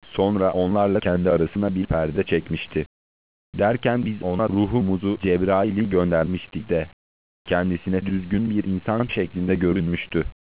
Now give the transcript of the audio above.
Sonra onlarla kendi arasına bir perde çekmişti. Derken biz ona ruhumuzu Cebrail'i göndermiştik de kendisine düzgün bir insan şeklinde görünmüştü.